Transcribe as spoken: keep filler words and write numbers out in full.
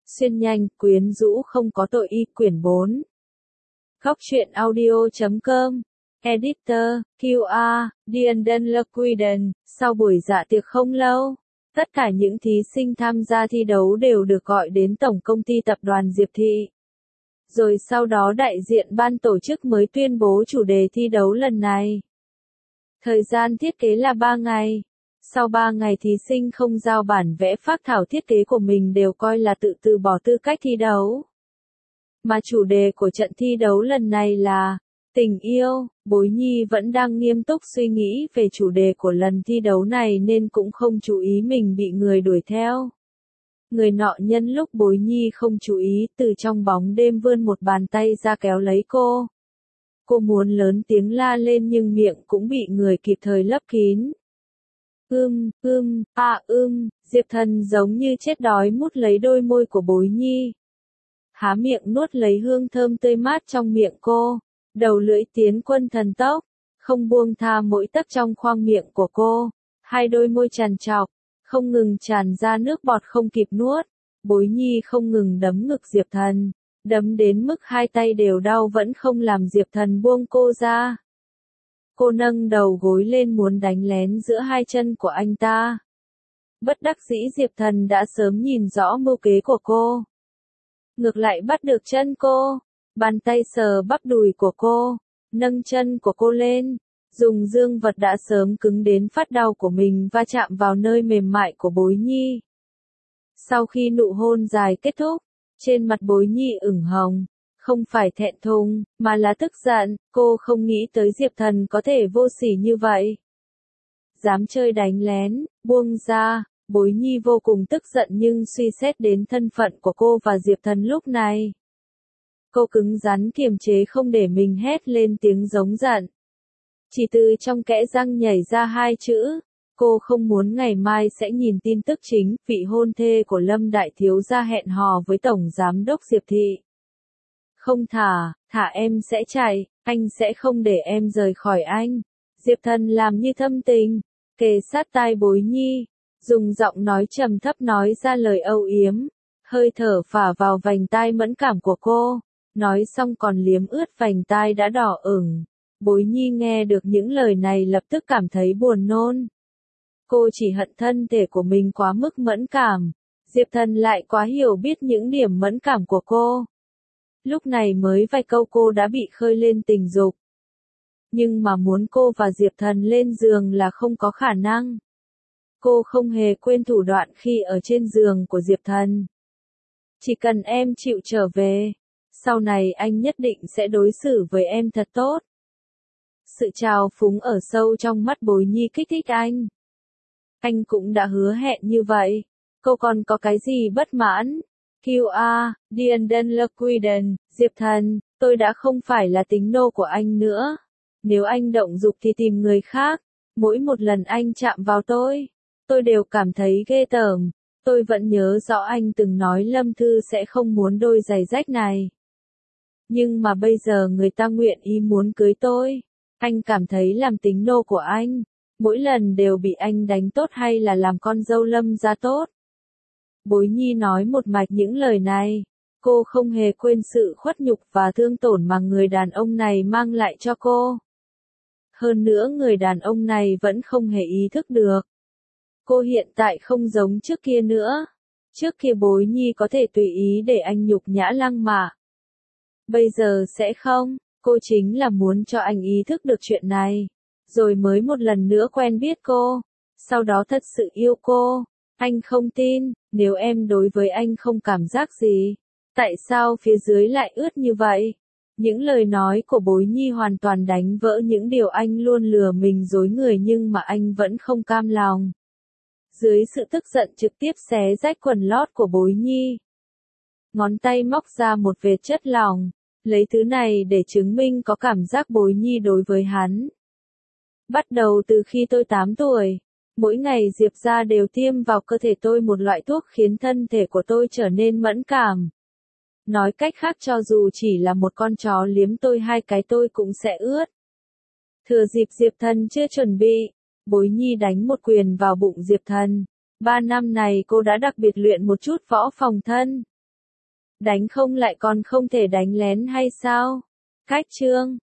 Xuyên nhanh, quyến rũ không có tội y quyển bốn. Góc truyện audio chấm com. Editor, quy a, Dienden Lequiden. Sau buổi dạ tiệc không lâu, tất cả những thí sinh tham gia thi đấu đều được gọi đến Tổng công ty tập đoàn Diệp Thị. Rồi sau đó đại diện ban tổ chức mới tuyên bố chủ đề thi đấu lần này. Thời gian thiết kế là ba ngày. Sau ba ngày thí sinh không giao bản vẽ phác thảo thiết kế của mình đều coi là tự từ bỏ tư cách thi đấu. Mà chủ đề của trận thi đấu lần này là tình yêu. Bối Nhi vẫn đang nghiêm túc suy nghĩ về chủ đề của lần thi đấu này nên cũng không chú ý mình bị người đuổi theo. Người nọ nhân lúc Bối Nhi không chú ý từ trong bóng đêm vươn một bàn tay ra kéo lấy cô. Cô muốn lớn tiếng la lên nhưng miệng cũng bị người kịp thời lấp kín. Ưm, ưm, à ưm, Diệp Thần giống như chết đói mút lấy đôi môi của Bối Nhi. Há miệng nuốt lấy hương thơm tươi mát trong miệng cô, đầu lưỡi tiến quân thần tốc, không buông tha mỗi tấc trong khoang miệng của cô, hai đôi môi tràn trọc, không ngừng tràn ra nước bọt không kịp nuốt. Bối Nhi không ngừng đấm ngực Diệp Thần, đấm đến mức hai tay đều đau vẫn không làm Diệp Thần buông cô ra. Cô nâng đầu gối lên muốn đánh lén giữa hai chân của anh ta. Bất đắc dĩ Diệp Thần đã sớm nhìn rõ mưu kế của cô. Ngược lại bắt được chân cô, bàn tay sờ bắp đùi của cô, nâng chân của cô lên, dùng dương vật đã sớm cứng đến phát đau của mình va chạm vào nơi mềm mại của Bối Nhi. Sau khi nụ hôn dài kết thúc, trên mặt Bối Nhi ửng hồng. Không phải thẹn thùng, mà là tức giận, cô không nghĩ tới Diệp Thần có thể vô sỉ như vậy. Dám chơi đánh lén, buông ra, Bối Nhi vô cùng tức giận nhưng suy xét đến thân phận của cô và Diệp Thần lúc này. Cô cứng rắn kiềm chế không để mình hét lên tiếng giống giận. Chỉ từ trong kẽ răng nhảy ra hai chữ, cô không muốn ngày mai sẽ nhìn tin tức chính, vị hôn thê của Lâm Đại Thiếu gia hẹn hò với Tổng Giám đốc Diệp Thị. Không thả, thả em sẽ chạy, anh sẽ không để em rời khỏi anh. Diệp Thần làm như thâm tình, kề sát tai Bối Nhi, dùng giọng nói trầm thấp nói ra lời âu yếm, hơi thở phả vào vành tai mẫn cảm của cô, nói xong còn liếm ướt vành tai đã đỏ ửng. Bối Nhi nghe được những lời này lập tức cảm thấy buồn nôn. Cô chỉ hận thân thể của mình quá mức mẫn cảm, Diệp Thần lại quá hiểu biết những điểm mẫn cảm của cô. Lúc này mới vài câu cô đã bị khơi lên tình dục. Nhưng mà muốn cô và Diệp Thần lên giường là không có khả năng. Cô không hề quên thủ đoạn khi ở trên giường của Diệp Thần. Chỉ cần em chịu trở về, sau này anh nhất định sẽ đối xử với em thật tốt. Sự trào phúng ở sâu trong mắt Bối Nhi kích thích anh. Anh cũng đã hứa hẹn như vậy, cô còn có cái gì bất mãn? quy a, Dienden Lequiden, Diệp Thần, tôi đã không phải là tính nô của anh nữa. Nếu anh động dục thì tìm người khác. Mỗi một lần anh chạm vào tôi, tôi đều cảm thấy ghê tởm. Tôi vẫn nhớ rõ anh từng nói Lâm Thư sẽ không muốn đôi giày rách này. Nhưng mà bây giờ người ta nguyện ý muốn cưới tôi. Anh cảm thấy làm tính nô của anh, mỗi lần đều bị anh đánh tốt hay là làm con dâu Lâm gia tốt. Bối Nhi nói một mạch những lời này, cô không hề quên sự khuất nhục và thương tổn mà người đàn ông này mang lại cho cô. Hơn nữa người đàn ông này vẫn không hề ý thức được. Cô hiện tại không giống trước kia nữa. Trước kia Bối Nhi có thể tùy ý để anh nhục nhã lăng mạ. Bây giờ sẽ không, cô chính là muốn cho anh ý thức được chuyện này. Rồi mới một lần nữa quen biết cô. Sau đó thật sự yêu cô. Anh không tin, nếu em đối với anh không cảm giác gì, tại sao phía dưới lại ướt như vậy? Những lời nói của Bối Nhi hoàn toàn đánh vỡ những điều anh luôn lừa mình dối người nhưng mà anh vẫn không cam lòng. Dưới sự tức giận trực tiếp xé rách quần lót của Bối Nhi. Ngón tay móc ra một vệt chất lỏng, lấy thứ này để chứng minh có cảm giác Bối Nhi đối với hắn. Bắt đầu từ khi tôi tám tuổi. Mỗi ngày Diệp gia đều tiêm vào cơ thể tôi một loại thuốc khiến thân thể của tôi trở nên mẫn cảm. Nói cách khác cho dù chỉ là một con chó liếm tôi hai cái tôi cũng sẽ ướt. Thừa dịp Diệp Thần chưa chuẩn bị, Bối Nhi đánh một quyền vào bụng Diệp Thần. Ba năm này cô đã đặc biệt luyện một chút võ phòng thân. Đánh không lại còn không thể đánh lén hay sao? Cách chương